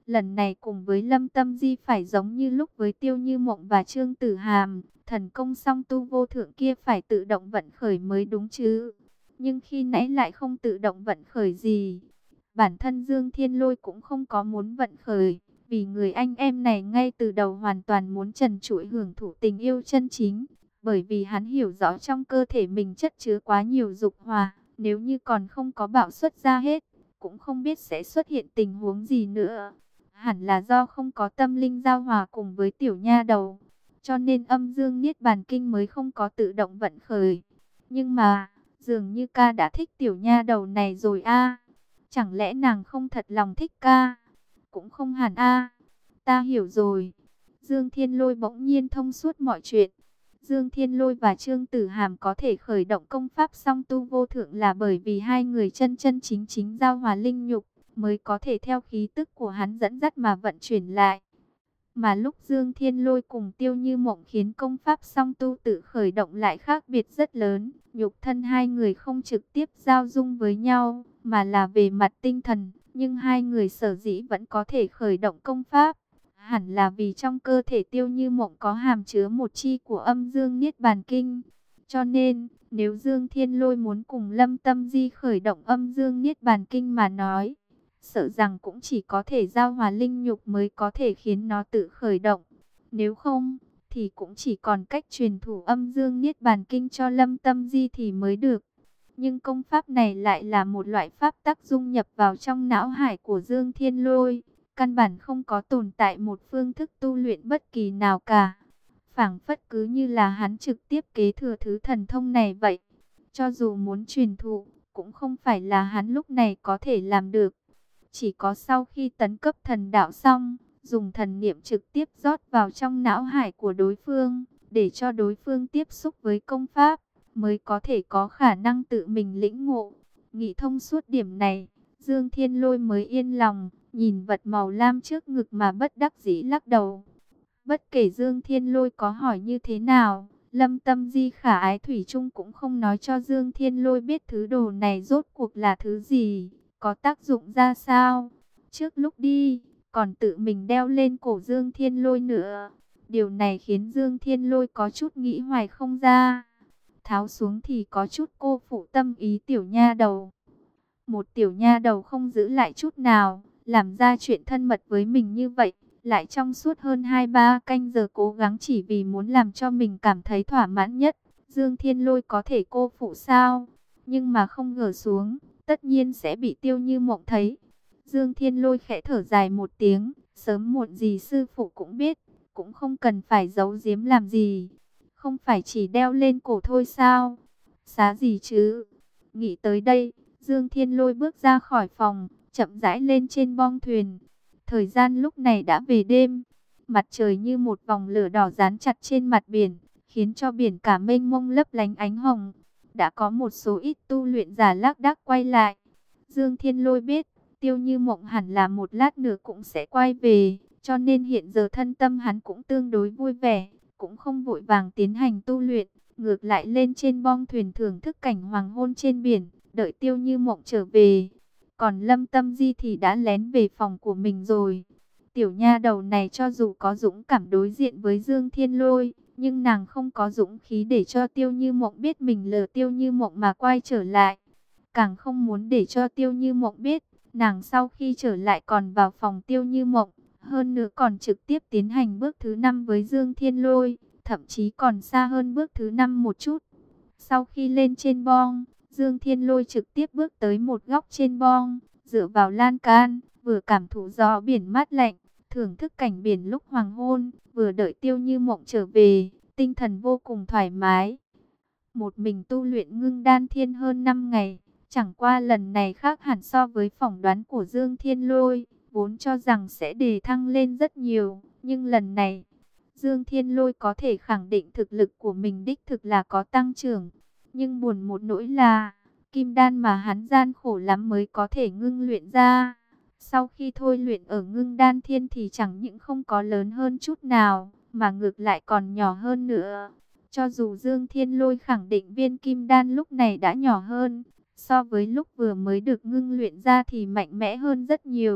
Lần này cùng với Lâm Tâm Di phải giống như lúc với Tiêu Như Mộng và Trương Tử Hàm, thần công song tu vô thượng kia phải tự động vận khởi mới đúng chứ. Nhưng khi nãy lại không tự động vận khởi gì. Bản thân Dương Thiên Lôi cũng không có muốn vận khởi, vì người anh em này ngay từ đầu hoàn toàn muốn trần trụi hưởng thụ tình yêu chân chính. Bởi vì hắn hiểu rõ trong cơ thể mình chất chứa quá nhiều dục hỏa, nếu như còn không có bạo xuất ra hết, cũng không biết sẽ xuất hiện tình huống gì nữa. Hẳn là do không có tâm linh giao hòa cùng với tiểu nha đầu, cho nên âm dương niết bàn kinh mới không có tự động vận khởi. Nhưng mà, dường như ca đã thích tiểu nha đầu này rồi a. Chẳng lẽ nàng không thật lòng thích ca? Cũng không hẳn a. Ta hiểu rồi. Dương Thiên Lôi bỗng nhiên thông suốt mọi chuyện. Dương Thiên Lôi và Trương Tử Hàm có thể khởi động công pháp song tu vô thượng là bởi vì hai người chân chân chính chính giao hòa linh nhục, mới có thể theo khí tức của hắn dẫn dắt mà vận chuyển lại. Mà lúc Dương Thiên Lôi cùng Tiêu Như Mộng khiến công pháp song tu tự khởi động lại khác biệt rất lớn. Nhục thân hai người không trực tiếp giao dung với nhau, mà là về mặt tinh thần. Nhưng hai người sở dĩ vẫn có thể khởi động công pháp, hẳn là vì trong cơ thể Tiêu Như Mộng có hàm chứa một chi của âm dương niết bàn kinh. Cho nên, nếu Dương Thiên Lôi muốn cùng Lâm Tâm Di khởi động âm dương niết bàn kinh mà nói, sợ rằng cũng chỉ có thể giao hòa linh nhục mới có thể khiến nó tự khởi động. Nếu không, thì cũng chỉ còn cách truyền thủ âm dương niết bàn kinh cho Lâm Tâm Di thì mới được. Nhưng công pháp này lại là một loại pháp tắc dung nhập vào trong não hải của Dương Thiên Lôi. Căn bản không có tồn tại một phương thức tu luyện bất kỳ nào cả. Phảng phất cứ như là hắn trực tiếp kế thừa thứ thần thông này vậy. Cho dù muốn truyền thụ, cũng không phải là hắn lúc này có thể làm được. Chỉ có sau khi tấn cấp thần đạo xong, dùng thần niệm trực tiếp rót vào trong não hải của đối phương, để cho đối phương tiếp xúc với công pháp, mới có thể có khả năng tự mình lĩnh ngộ. Nghĩ thông suốt điểm này, Dương Thiên Lôi mới yên lòng, nhìn vật màu lam trước ngực mà bất đắc dĩ lắc đầu. Bất kể Dương Thiên Lôi có hỏi như thế nào, Lâm Tâm Di khả ái thủy chung cũng không nói cho Dương Thiên Lôi biết thứ đồ này rốt cuộc là thứ gì, có tác dụng ra sao. Trước lúc đi, còn tự mình đeo lên cổ Dương Thiên Lôi nữa. Điều này khiến Dương Thiên Lôi có chút nghĩ hoài không ra. Tháo xuống thì có chút cô phụ tâm ý tiểu nha đầu. Một tiểu nha đầu không giữ lại chút nào, làm ra chuyện thân mật với mình như vậy, lại trong suốt hơn hai ba canh giờ cố gắng chỉ vì muốn làm cho mình cảm thấy thỏa mãn nhất. Dương Thiên Lôi có thể cô phụ sao? Nhưng mà không gỡ xuống, tất nhiên sẽ bị Tiêu Như Mộng thấy. Dương Thiên Lôi khẽ thở dài một tiếng, sớm muộn gì sư phụ cũng biết, cũng không cần phải giấu giếm làm gì. Không phải chỉ đeo lên cổ thôi sao? Xá gì chứ? Nghĩ tới đây, Dương Thiên Lôi bước ra khỏi phòng, chậm rãi lên trên bong thuyền. Thời gian lúc này đã về đêm, mặt trời như một vòng lửa đỏ dán chặt trên mặt biển, khiến cho biển cả mênh mông lấp lánh ánh hồng. Đã có một số ít tu luyện giả lác đác quay lại. Dương Thiên Lôi biết, Tiêu Như Mộng hẳn là một lát nữa cũng sẽ quay về, cho nên hiện giờ thân tâm hắn cũng tương đối vui vẻ, cũng không vội vàng tiến hành tu luyện, ngược lại lên trên bong thuyền thưởng thức cảnh hoàng hôn trên biển, đợi Tiêu Như Mộng trở về. Còn Lâm Tâm Di thì đã lén về phòng của mình rồi. Tiểu nha đầu này cho dù có dũng cảm đối diện với Dương Thiên Lôi, nhưng nàng không có dũng khí để cho Tiêu Như Mộng biết mình lừa Tiêu Như Mộng mà quay trở lại. Càng không muốn để cho Tiêu Như Mộng biết, nàng sau khi trở lại còn vào phòng Tiêu Như Mộng. Hơn nữa còn trực tiếp tiến hành bước thứ năm với Dương Thiên Lôi, thậm chí còn xa hơn bước thứ năm một chút. Sau khi lên trên bong, Dương Thiên Lôi trực tiếp bước tới một góc trên bong, dựa vào lan can, vừa cảm thụ gió biển mát lạnh, thưởng thức cảnh biển lúc hoàng hôn, vừa đợi Tiêu Như Mộng trở về, tinh thần vô cùng thoải mái. Một mình tu luyện ngưng đan thiên hơn năm ngày, chẳng qua lần này khác hẳn so với phỏng đoán của Dương Thiên Lôi, vốn cho rằng sẽ đề thăng lên rất nhiều, nhưng lần này, Dương Thiên Lôi có thể khẳng định thực lực của mình đích thực là có tăng trưởng. Nhưng buồn một nỗi là, kim đan mà hắn gian khổ lắm mới có thể ngưng luyện ra. Sau khi thôi luyện ở ngưng đan thiên thì chẳng những không có lớn hơn chút nào, mà ngược lại còn nhỏ hơn nữa. Cho dù Dương Thiên Lôi khẳng định viên kim đan lúc này đã nhỏ hơn, so với lúc vừa mới được ngưng luyện ra thì mạnh mẽ hơn rất nhiều.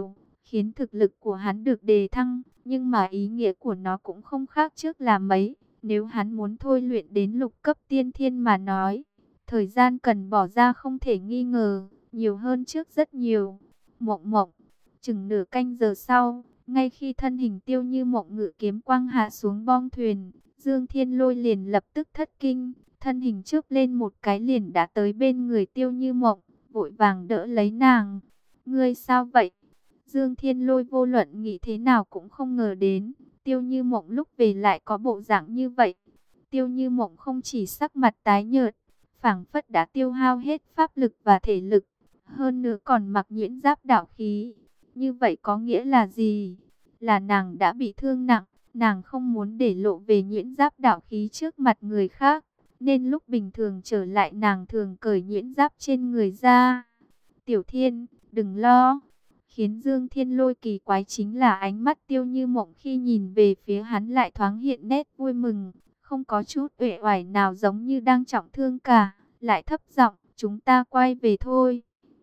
khiến thực lực của hắn được đề thăng, nhưng mà ý nghĩa của nó cũng không khác trước là mấy. Nếu hắn muốn thôi luyện đến lục cấp tiên thiên mà nói, thời gian cần bỏ ra không thể nghi ngờ, nhiều hơn trước rất nhiều. Mộng mộng, chừng nửa canh giờ sau, ngay khi thân hình Tiêu Như Mộng ngự kiếm quang hạ xuống bong thuyền, Dương Thiên Lôi liền lập tức thất kinh, thân hình chớp lên một cái liền đã tới bên người Tiêu Như Mộng, vội vàng đỡ lấy nàng. Ngươi sao vậy? Dương Thiên Lôi vô luận nghĩ thế nào cũng không ngờ đến, Tiêu Như Mộng lúc về lại có bộ dạng như vậy. Tiêu Như Mộng không chỉ sắc mặt tái nhợt, phảng phất đã tiêu hao hết pháp lực và thể lực, hơn nữa còn mặc nhuyễn giáp đạo khí. Như vậy có nghĩa là gì? Là nàng đã bị thương nặng, nàng không muốn để lộ về nhuyễn giáp đạo khí trước mặt người khác, nên lúc bình thường trở lại nàng thường cởi nhuyễn giáp trên người ra. Tiểu Thiên, đừng lo. Khiến Dương Thiên Lôi kỳ quái chính là ánh mắt Tiêu Như Mộng khi nhìn về phía hắn lại thoáng hiện nét vui mừng, không có chút uể oải nào giống như đang trọng thương cả, lại thấp giọng, chúng ta quay về thôi.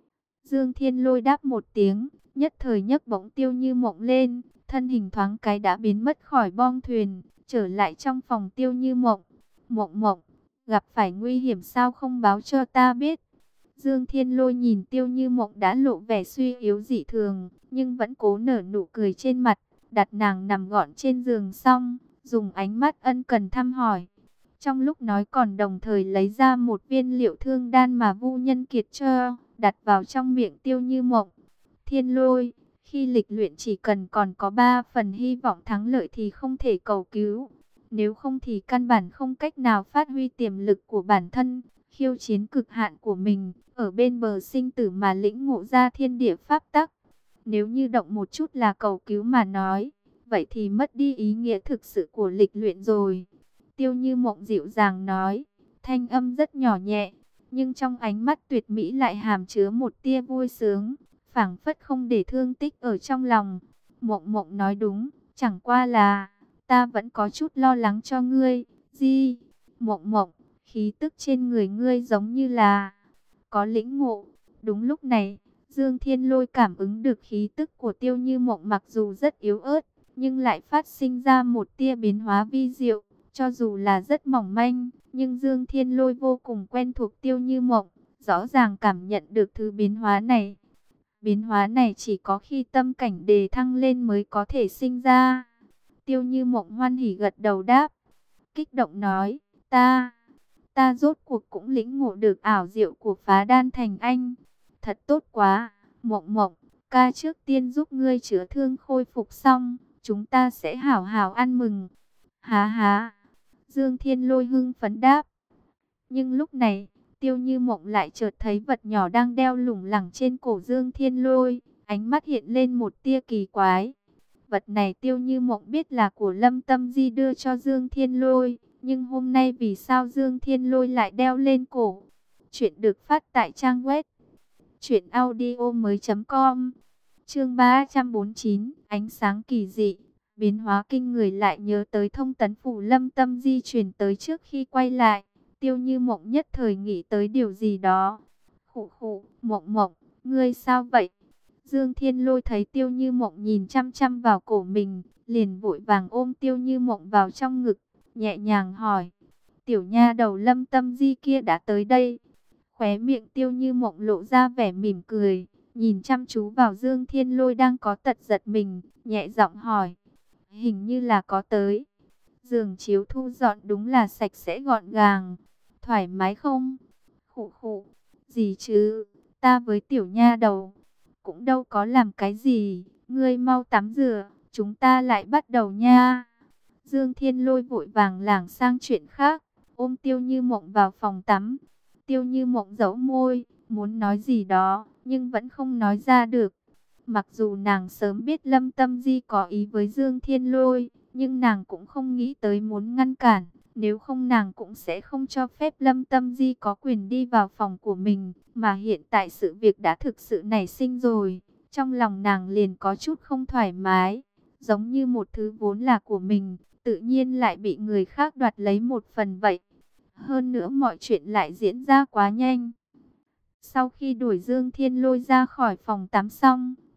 Dương Thiên Lôi đáp một tiếng, nhất thời nhấc bổng Tiêu Như Mộng lên, thân hình thoáng cái đã biến mất khỏi bong thuyền, trở lại trong phòng Tiêu Như Mộng. Mộng Mộng, gặp phải nguy hiểm sao không báo cho ta biết? Dương Thiên Lôi nhìn Tiêu Như Mộng đã lộ vẻ suy yếu dị thường, nhưng vẫn cố nở nụ cười trên mặt, đặt nàng nằm gọn trên giường xong, dùng ánh mắt ân cần thăm hỏi. Trong lúc nói còn đồng thời lấy ra một viên liệu thương đan mà Vu Nhân Kiệt cho, đặt vào trong miệng Tiêu Như Mộng. Thiên Lôi, khi lịch luyện chỉ cần còn có ba phần hy vọng thắng lợi thì không thể cầu cứu. Nếu không thì căn bản không cách nào phát huy tiềm lực của bản thân, khiêu chiến cực hạn của mình, ở bên bờ sinh tử mà lĩnh ngộ ra thiên địa pháp tắc. Nếu như động một chút là cầu cứu mà nói, vậy thì mất đi ý nghĩa thực sự của lịch luyện rồi. Tiêu Như Mộng dịu dàng nói, thanh âm rất nhỏ nhẹ, nhưng trong ánh mắt tuyệt mỹ lại hàm chứa một tia vui sướng, phảng phất không để thương tích ở trong lòng. Mộng Mộng nói đúng, chẳng qua là ta vẫn có chút lo lắng cho ngươi. Gì? Mộng Mộng, khí tức trên người ngươi giống như là có lĩnh ngộ. Đúng lúc này, Dương Thiên Lôi cảm ứng được khí tức của Tiêu Như Mộng, mặc dù rất yếu ớt, nhưng lại phát sinh ra một tia biến hóa vi diệu. Cho dù là rất mỏng manh, nhưng Dương Thiên Lôi vô cùng quen thuộc Tiêu Như Mộng, rõ ràng cảm nhận được thứ biến hóa này. Biến hóa này chỉ có khi tâm cảnh đề thăng lên mới có thể sinh ra. Tiêu Như Mộng hoan hỉ gật đầu đáp, kích động nói, ta, ta rốt cuộc cũng lĩnh ngộ được ảo diệu của phá đan thành anh. Thật tốt quá, Mộng Mộng, ca trước tiên giúp ngươi chữa thương khôi phục xong, chúng ta sẽ hảo hảo ăn mừng. Há há, Dương Thiên Lôi hưng phấn đáp. Nhưng lúc này, Tiêu Như Mộng lại chợt thấy vật nhỏ đang đeo lủng lẳng trên cổ Dương Thiên Lôi, ánh mắt hiện lên một tia kỳ quái. Vật này Tiêu Như Mộng biết là của Lâm Tâm Di đưa cho Dương Thiên Lôi, nhưng hôm nay vì sao Dương Thiên Lôi lại đeo lên cổ? Chuyện được phát tại trang web truyện audio mới chấm com. Chương ba trăm bốn mươi chín, ánh sáng kỳ dị, biến hóa kinh người. Lại nhớ tới thông tấn phủ Lâm Tâm Di truyền tới trước khi quay lại, Tiêu Như Mộng nhất thời nghĩ tới điều gì đó. Khụ khụ, Mộng Mộng, ngươi sao vậy? Dương Thiên Lôi thấy Tiêu Như Mộng nhìn chăm chăm vào cổ mình, liền vội vàng ôm Tiêu Như Mộng vào trong ngực, nhẹ nhàng hỏi, tiểu nha đầu Lâm Tâm Di kia đã tới đây? Khóe miệng Tiêu Như Mộng lộ ra vẻ mỉm cười, nhìn chăm chú vào Dương Thiên Lôi đang có tật giật mình, nhẹ giọng hỏi, hình như là có tới. Giường chiếu thu dọn đúng là sạch sẽ gọn gàng, thoải mái không? Khụ khụ, gì chứ, ta với tiểu nha đầu cũng đâu có làm cái gì, ngươi mau tắm rửa, chúng ta lại bắt đầu nha. Dương Thiên Lôi vội vàng lảng sang chuyện khác, ôm Tiêu Như Mộng vào phòng tắm. Tiêu Như Mộng giấu môi, muốn nói gì đó, nhưng vẫn không nói ra được. Mặc dù nàng sớm biết Lâm Tâm Di có ý với Dương Thiên Lôi, nhưng nàng cũng không nghĩ tới muốn ngăn cản. Nếu không nàng cũng sẽ không cho phép Lâm Tâm Di có quyền đi vào phòng của mình. Mà hiện tại sự việc đã thực sự nảy sinh rồi, trong lòng nàng liền có chút không thoải mái. Giống như một thứ vốn là của mình, tự nhiên lại bị người khác đoạt lấy một phần vậy. Hơn nữa mọi chuyện lại diễn ra quá nhanh. Sau khi đuổi Dương Thiên Lôi ra khỏi phòng tắm xong,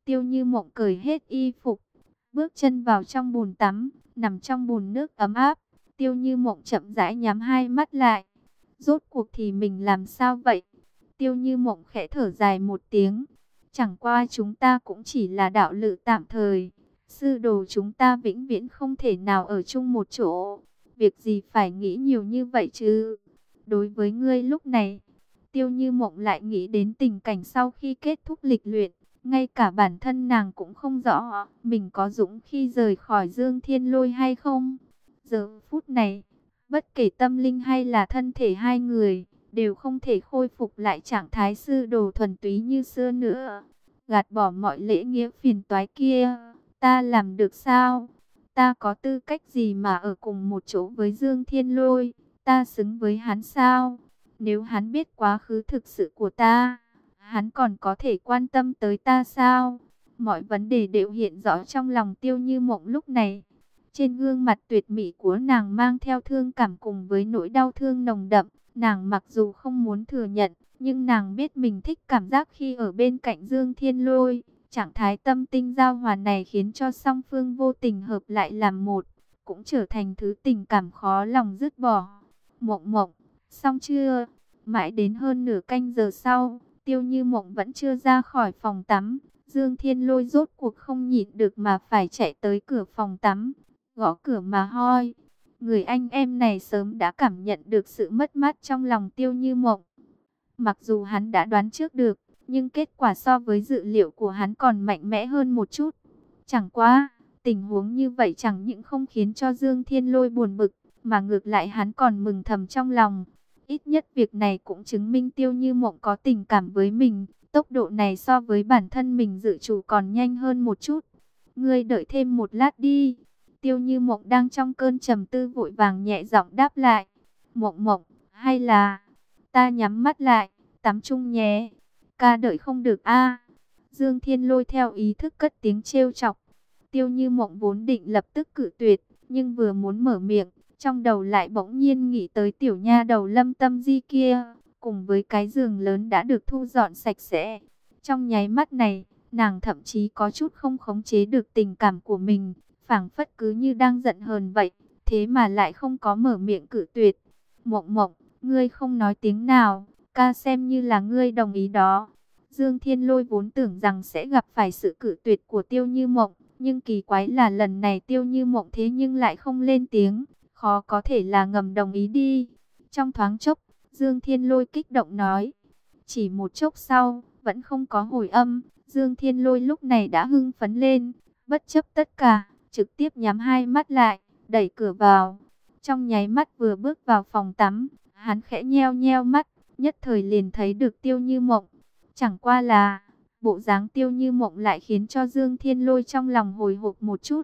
Tiêu Như Mộng cởi hết y phục, bước chân vào trong bồn tắm, nằm trong bồn nước ấm áp. Tiêu Như Mộng chậm rãi nhắm hai mắt lại. Rốt cuộc thì mình làm sao vậy? Tiêu Như Mộng khẽ thở dài một tiếng. Chẳng qua chúng ta cũng chỉ là đạo lữ tạm thời. Sư đồ chúng ta vĩnh viễn không thể nào ở chung một chỗ. Việc gì phải nghĩ nhiều như vậy chứ? Đối với ngươi lúc này, Tiêu Như Mộng lại nghĩ đến tình cảnh sau khi kết thúc lịch luyện. Ngay cả bản thân nàng cũng không rõ mình có dũng khi rời khỏi Dương Thiên Lôi hay không. Giờ phút này, bất kể tâm linh hay là thân thể hai người, đều không thể khôi phục lại trạng thái sư đồ thuần túy như xưa nữa. Gạt bỏ mọi lễ nghĩa phiền toái kia, ta làm được sao? Ta có tư cách gì mà ở cùng một chỗ với Dương Thiên Lôi? Ta xứng với hắn sao? Nếu hắn biết quá khứ thực sự của ta, hắn còn có thể quan tâm tới ta sao? Mọi vấn đề đều hiện rõ trong lòng Tiêu Như Mộng lúc này. Trên gương mặt tuyệt mỹ của nàng mang theo thương cảm cùng với nỗi đau thương nồng đậm. Nàng mặc dù không muốn thừa nhận, nhưng nàng biết mình thích cảm giác khi ở bên cạnh Dương Thiên Lôi. Trạng thái tâm tinh giao hòa này khiến cho song phương vô tình hợp lại làm một, cũng trở thành thứ tình cảm khó lòng dứt bỏ. Mộng Mộng, xong chưa? Mãi đến hơn nửa canh giờ sau, Tiêu Như Mộng vẫn chưa ra khỏi phòng tắm. Dương Thiên Lôi rốt cuộc không nhịn được mà phải chạy tới cửa phòng tắm, gõ cửa mà hoi. Người anh em này sớm đã cảm nhận được sự mất mát trong lòng Tiêu Như Mộng. Mặc dù hắn đã đoán trước được, nhưng kết quả so với dự liệu của hắn còn mạnh mẽ hơn một chút. Chẳng qua, tình huống như vậy chẳng những không khiến cho Dương Thiên Lôi buồn bực, mà ngược lại hắn còn mừng thầm trong lòng. Ít nhất việc này cũng chứng minh Tiêu Như Mộng có tình cảm với mình. Tốc độ này so với bản thân mình dự trù còn nhanh hơn một chút. Ngươi đợi thêm một lát đi. Tiêu Như Mộng đang trong cơn trầm tư vội vàng nhẹ giọng đáp lại. Mộng Mộng, hay là ta nhắm mắt lại, tắm chung nhé. Ca đợi không được a. Dương Thiên Lôi theo ý thức cất tiếng trêu chọc. Tiêu Như Mộng vốn định lập tức cự tuyệt, nhưng vừa muốn mở miệng, trong đầu lại bỗng nhiên nghĩ tới tiểu nha đầu Lâm Tâm Di kia, cùng với cái giường lớn đã được thu dọn sạch sẽ. Trong nháy mắt này, nàng thậm chí có chút không khống chế được tình cảm của mình, phảng phất cứ như đang giận hờn vậy, thế mà lại không có mở miệng cự tuyệt. Mộng Mộng, ngươi không nói tiếng nào, ca xem như là ngươi đồng ý đó. Dương Thiên Lôi vốn tưởng rằng sẽ gặp phải sự cự tuyệt của Tiêu Như Mộng, nhưng kỳ quái là lần này Tiêu Như Mộng thế nhưng lại không lên tiếng, khó có thể là ngầm đồng ý đi. Trong thoáng chốc, Dương Thiên Lôi kích động nói. Chỉ một chốc sau, vẫn không có hồi âm, Dương Thiên Lôi lúc này đã hưng phấn lên, bất chấp tất cả, trực tiếp nhắm hai mắt lại, đẩy cửa vào. Trong nháy mắt vừa bước vào phòng tắm, hắn khẽ nheo nheo mắt, nhất thời liền thấy được Tiêu Như Mộng. Chẳng qua là, bộ dáng Tiêu Như Mộng lại khiến cho Dương Thiên Lôi trong lòng hồi hộp một chút.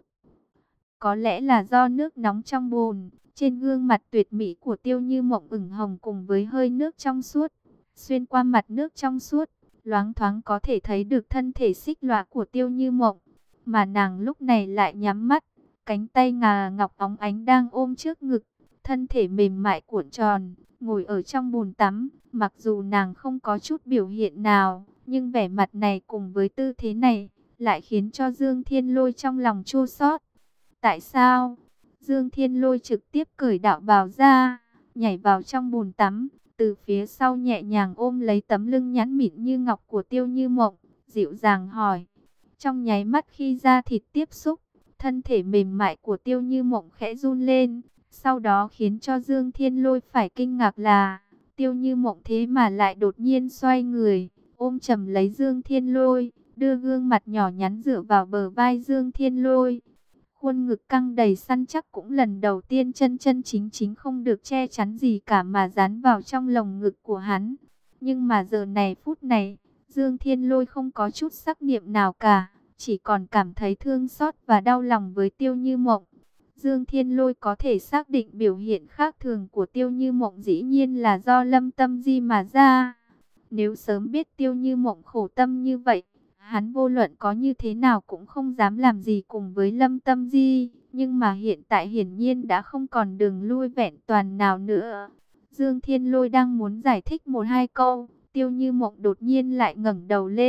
Có lẽ là do nước nóng trong bồn, trên gương mặt tuyệt mỹ của Tiêu Như Mộng ửng hồng cùng với hơi nước trong suốt. Xuyên qua mặt nước trong suốt, loáng thoáng có thể thấy được thân thể xích lóa của Tiêu Như Mộng. Mà nàng lúc này lại nhắm mắt, cánh tay ngà ngọc óng ánh đang ôm trước ngực, thân thể mềm mại cuộn tròn, ngồi ở trong bồn tắm. Mặc dù nàng không có chút biểu hiện nào, nhưng vẻ mặt này cùng với tư thế này, lại khiến cho Dương Thiên Lôi trong lòng chua xót. Tại sao? Dương Thiên Lôi trực tiếp cởi đạo bào ra, nhảy vào trong bồn tắm, từ phía sau nhẹ nhàng ôm lấy tấm lưng nhẵn mịn như ngọc của Tiêu Như Mộng, dịu dàng hỏi. Trong nháy mắt khi da thịt tiếp xúc, thân thể mềm mại của Tiêu Như Mộng khẽ run lên, sau đó khiến cho Dương Thiên Lôi phải kinh ngạc là Tiêu Như Mộng thế mà lại đột nhiên xoay người, ôm chầm lấy Dương Thiên Lôi, đưa gương mặt nhỏ nhắn dựa vào bờ vai Dương Thiên Lôi. Khuôn ngực căng đầy săn chắc cũng lần đầu tiên chân chân chính chính không được che chắn gì cả mà dán vào trong lồng ngực của hắn. Nhưng mà giờ này phút này, Dương Thiên Lôi không có chút sắc niệm nào cả, chỉ còn cảm thấy thương xót và đau lòng với Tiêu Như Mộng. Dương Thiên Lôi có thể xác định biểu hiện khác thường của Tiêu Như Mộng dĩ nhiên là do Lâm Tâm Di mà ra. Nếu sớm biết Tiêu Như Mộng khổ tâm như vậy, hắn vô luận có như thế nào cũng không dám làm gì cùng với Lâm Tâm Di. Nhưng mà hiện tại hiển nhiên đã không còn đường lui vẹn toàn nào nữa. Dương Thiên Lôi đang muốn giải thích một hai câu, Tiêu Như Mộng đột nhiên lại ngẩng đầu lên,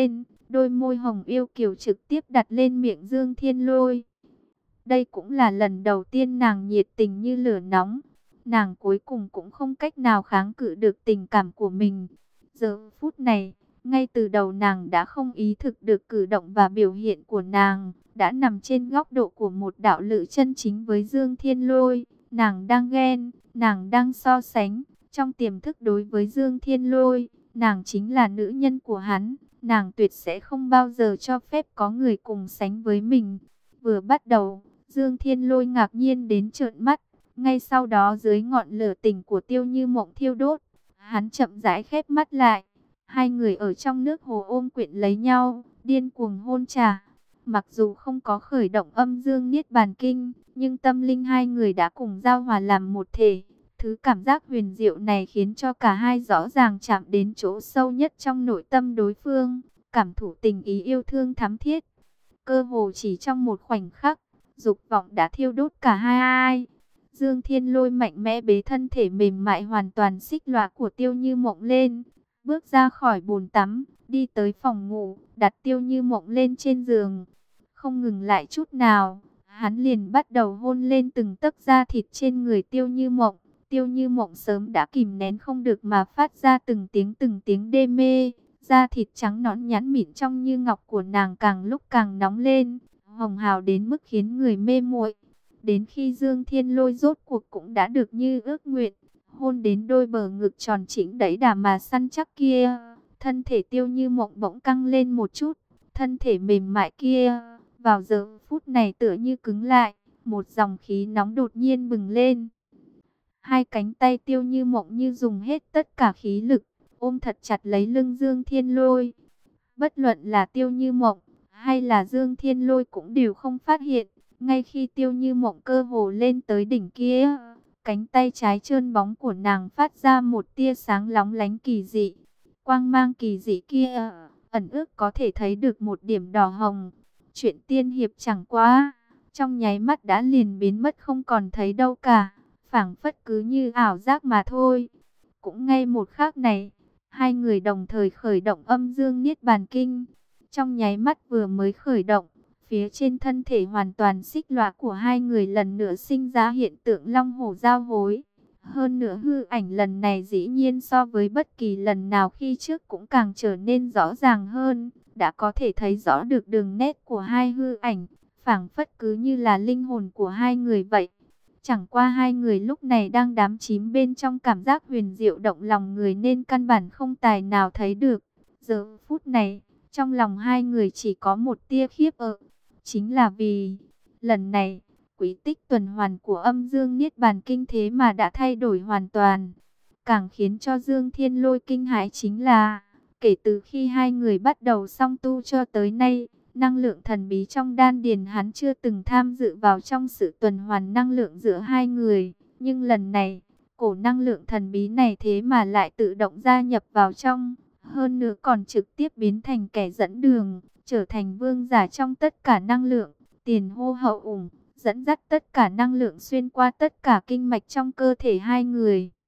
Đôi môi hồng yêu kiều trực tiếp đặt lên miệng Dương Thiên Lôi. Đây cũng là lần đầu tiên nàng nhiệt tình như lửa nóng. Nàng cuối cùng cũng không cách nào kháng cự được tình cảm của mình. Giờ phút này, ngay từ đầu nàng đã không ý thức được cử động và biểu hiện của nàng, đã nằm trên góc độ của một đạo lữ chân chính với Dương Thiên Lôi. Nàng đang ghen, nàng đang so sánh, trong tiềm thức đối với Dương Thiên Lôi, nàng chính là nữ nhân của hắn, nàng tuyệt sẽ không bao giờ cho phép có người cùng sánh với mình. Vừa bắt đầu, Dương Thiên Lôi ngạc nhiên đến trợn mắt, ngay sau đó dưới ngọn lửa tình của Tiêu Như Mộng thiêu đốt, hắn chậm rãi khép mắt lại. Hai người ở trong nước hồ ôm quyện lấy nhau, điên cuồng hôn trà. Mặc dù không có khởi động âm dương niết bàn kinh, nhưng tâm linh hai người đã cùng giao hòa làm một thể. Thứ cảm giác huyền diệu này khiến cho cả hai rõ ràng chạm đến chỗ sâu nhất trong nội tâm đối phương, cảm thụ tình ý yêu thương thắm thiết. Cơ hồ chỉ trong một khoảnh khắc, dục vọng đã thiêu đốt cả hai. Dương Thiên Lôi mạnh mẽ bế thân thể mềm mại hoàn toàn xích lõa của Tiêu Như Mộng lên, bước ra khỏi bồn tắm, đi tới phòng ngủ, đặt Tiêu Như Mộng lên trên giường. Không ngừng lại chút nào, hắn liền bắt đầu hôn lên từng tấc da thịt trên người Tiêu Như Mộng. Tiêu Như Mộng sớm đã kìm nén không được mà phát ra từng tiếng từng tiếng đê mê. Da thịt trắng nõn nhẵn mịn trong như ngọc của nàng càng lúc càng nóng lên, hồng hào đến mức khiến người mê muội. Đến khi Dương Thiên Lôi rốt cuộc cũng đã được như ước nguyện, hôn đến đôi bờ ngực tròn chỉnh đẫy đà mà săn chắc kia, thân thể Tiêu Như Mộng bỗng căng lên một chút, thân thể mềm mại kia vào giờ phút này tựa như cứng lại, một dòng khí nóng đột nhiên bừng lên. Hai cánh tay Tiêu Như Mộng như dùng hết tất cả khí lực, ôm thật chặt lấy lưng Dương Thiên Lôi. Bất luận là Tiêu Như Mộng hay là Dương Thiên Lôi cũng đều không phát hiện, ngay khi Tiêu Như Mộng cơ hồ lên tới đỉnh kia, cánh tay trái trơn bóng của nàng phát ra một tia sáng lóng lánh kỳ dị. Quang mang kỳ dị kia, ẩn ước có thể thấy được một điểm đỏ hồng. Chuyện tiên hiệp chẳng quá, trong nháy mắt đã liền biến mất không còn thấy đâu cả, phảng phất cứ như ảo giác mà thôi. Cũng ngay một khắc này, hai người đồng thời khởi động âm dương niết bàn kinh. Trong nháy mắt vừa mới khởi động, phía trên thân thể hoàn toàn xích lõa của hai người lần nữa sinh ra hiện tượng long hổ giao hối. Hơn nữa hư ảnh lần này dĩ nhiên so với bất kỳ lần nào khi trước cũng càng trở nên rõ ràng hơn. Đã có thể thấy rõ được đường nét của hai hư ảnh, phảng phất cứ như là linh hồn của hai người vậy. Chẳng qua hai người lúc này đang đắm chìm bên trong cảm giác huyền diệu động lòng người nên căn bản không tài nào thấy được. Giờ phút này, trong lòng hai người chỉ có một tia khiếp sợ. Chính là vì, lần này, quy tích tuần hoàn của âm dương niết bàn kinh thế mà đã thay đổi hoàn toàn. Càng khiến cho Dương Thiên Lôi kinh hãi chính là, kể từ khi hai người bắt đầu song tu cho tới nay, năng lượng thần bí trong đan điền hắn chưa từng tham dự vào trong sự tuần hoàn năng lượng giữa hai người. Nhưng lần này, cổ năng lượng thần bí này thế mà lại tự động gia nhập vào trong. Hơn nữa còn trực tiếp biến thành kẻ dẫn đường, trở thành vương giả trong tất cả năng lượng, tiền hô hậu ủng, dẫn dắt tất cả năng lượng xuyên qua tất cả kinh mạch trong cơ thể hai người.